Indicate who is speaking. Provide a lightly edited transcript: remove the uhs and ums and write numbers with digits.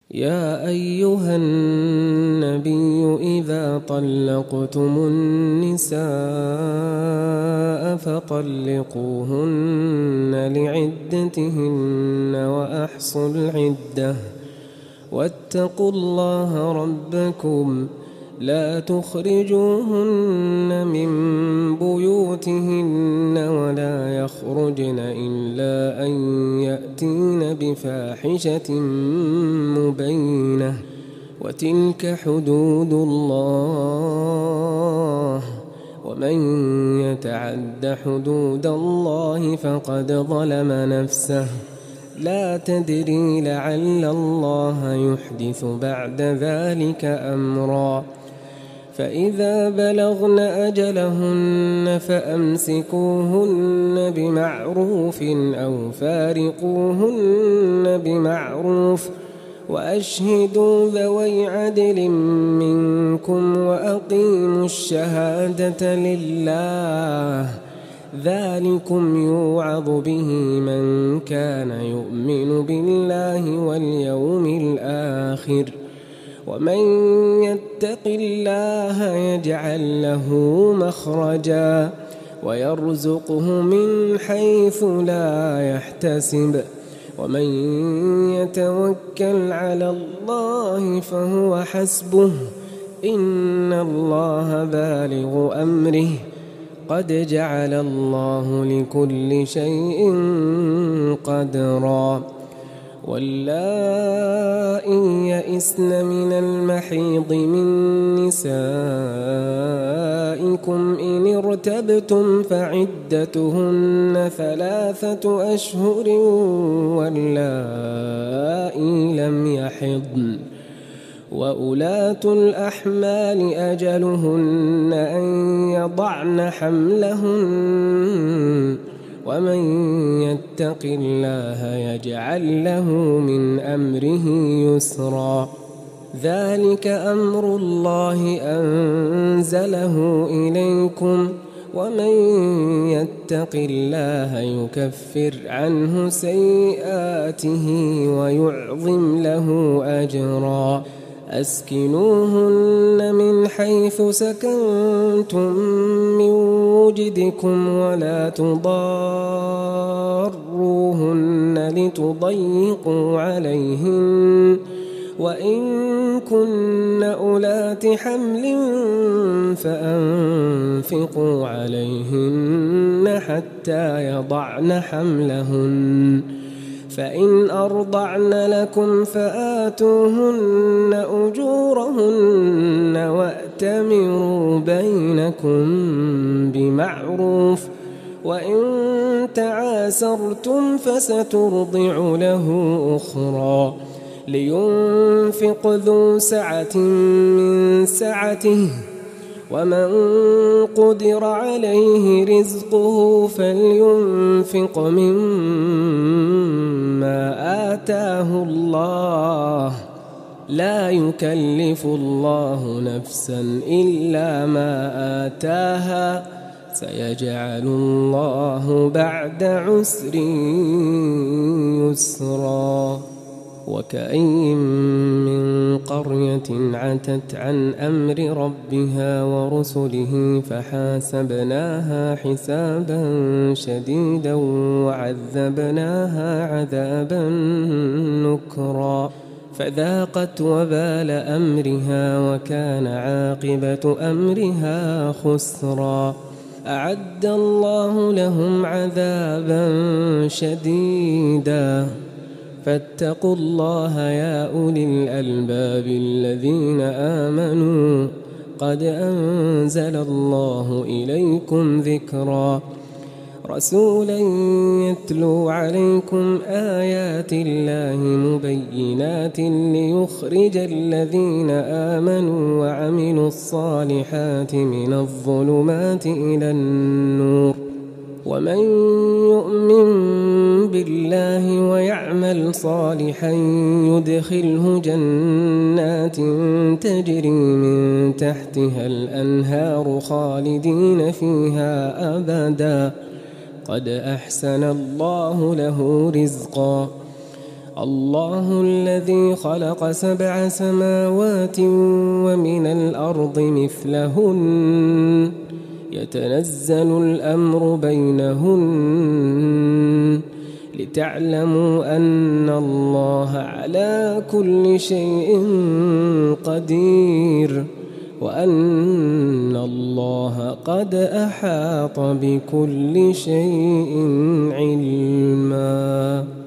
Speaker 1: يا أيها النبي إذا طلقتم النساء فطلقوهن لعدتهن وأحصوا العدة واتقوا الله ربكم لا تخرجوهن من بيوتهن ولا يخرجن إلا أن يأتين بفاحشة مبينة وتلك حدود الله ومن يتعد حدود الله فقد ظلم نفسه لا تدري لعل الله يحدث بعد ذلك أمرا فإذا بلغن أجلهن فأمسكوهن بمعروف أو فارقوهن بمعروف وأشهدوا ذوي عدل منكم وأقيموا الشهادة لله ذلكم يوعظ به من كان يؤمن بالله واليوم الآخر ومن يتق الله يجعل له مخرجا ويرزقه من حيث لا يحتسب ومن يتوكل على الله فهو حسبه إن الله بالغ أمره قد جعل الله لكل شيء قدرا واللائي يئسن من المحيض من نسائكم إن ارتبتم فعدتهن 3 أشهر واللائي لم يحضن وأولاة الأحمال أجلهن أن يضعن حملهن ومن يتق الله يجعل له من أمره يسرا ذلك أمر الله أنزله إليكم ومن يتق الله يكفر عنه سيئاته ويعظم له أجرا أسكنوهن من حيث سكنتم من وجدكم ولا تضاروهن لتضيقوا عليهن وإن كن أولات حمل فأنفقوا عليهن حتى يضعن حملهن فإن أرضعن لكم فآتوهن أجورهن وأتمروا بينكم بمعروف وإن تعاسرتم فسترضع له أخرى لينفق ذو سعة من سعته ومن قدر عليه رزقه فلينفق مما آتاه الله لا يكلف الله نفسا إلا ما آتاها سيجعل الله بعد عسر يسرا وكأين من قرية عتت عن أمر ربها ورسله فحاسبناها حسابا شديدا وعذبناها عذابا نكرا فذاقت وبال أمرها وكان عاقبة أمرها خسرا أعد الله لهم عذابا شديدا فاتقوا الله يا أولي الألباب الذين آمنوا قد أنزل الله إليكم ذكرا رسولا يتلو عليكم آيات الله مبينات ليخرج الذين آمنوا وعملوا الصالحات من الظلمات إلى النور ومن يؤمن بالله ويعمل صالحا يدخله جنات تجري من تحتها الأنهار خالدين فيها أبدا قد أحسن الله له رزقا الله الذي خلق 7 سماوات ومن الأرض مثلهن يتنزل الأمر بينهن لتعلموا أن الله على كل شيء قدير وأن الله قد أحاط بكل شيء علما.